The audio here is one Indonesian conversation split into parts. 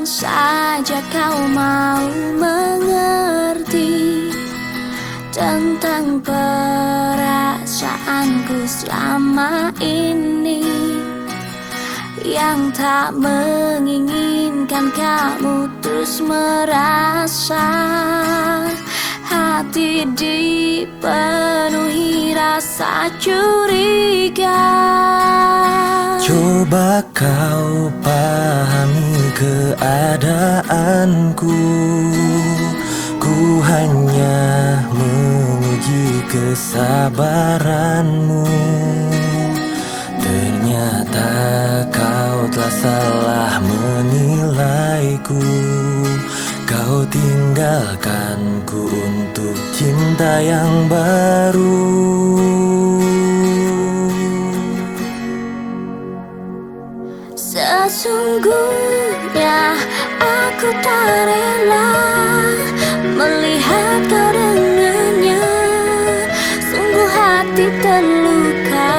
saja kau mau mengerti tentang perasaanku selama ini, yang tak menginginkan kamu terus merasa hati dipenuhi rasa curiga. Coba kau pahami keadaanku, ku hanya menguji kesabaranmu. Ternyata kau telah salah menilaiku. Kau tinggalkanku untuk cinta yang baru. Sesungguhnya aku tak rela melihat kau dengannya. Sungguh hati terluka.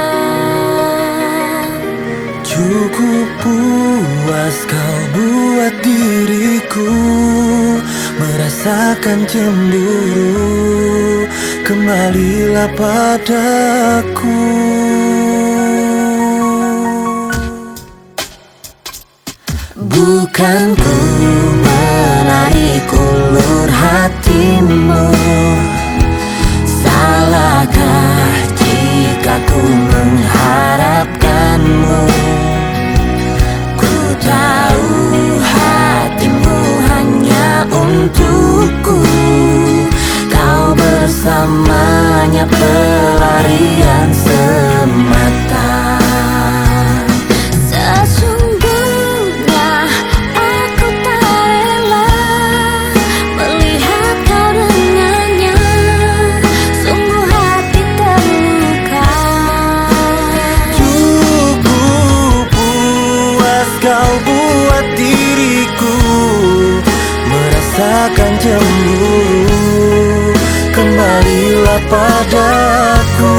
Cukup puas kau buat diriku merasakan cemburu. Kembalilah padaku. Bukan ku menarik ulur hatimu. Salahkah jika ku mengharapkanmu? Ku tahu hatimu hanya untukku. Kau bersamanya pelarian semata. Kau buat diriku merasakan cemburu. Kembalilah padaku.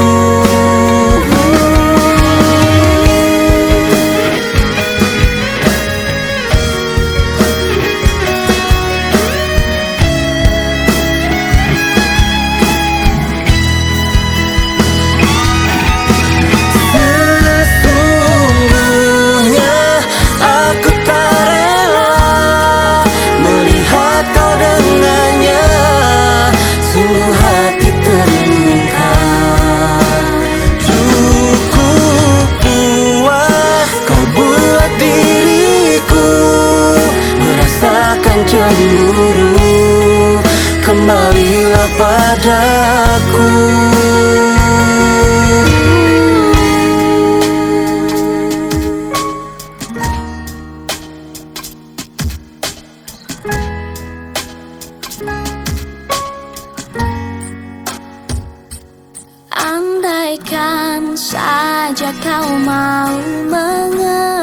Cemburu, kembalilah padaku. Andaikan saja kau mau mengerti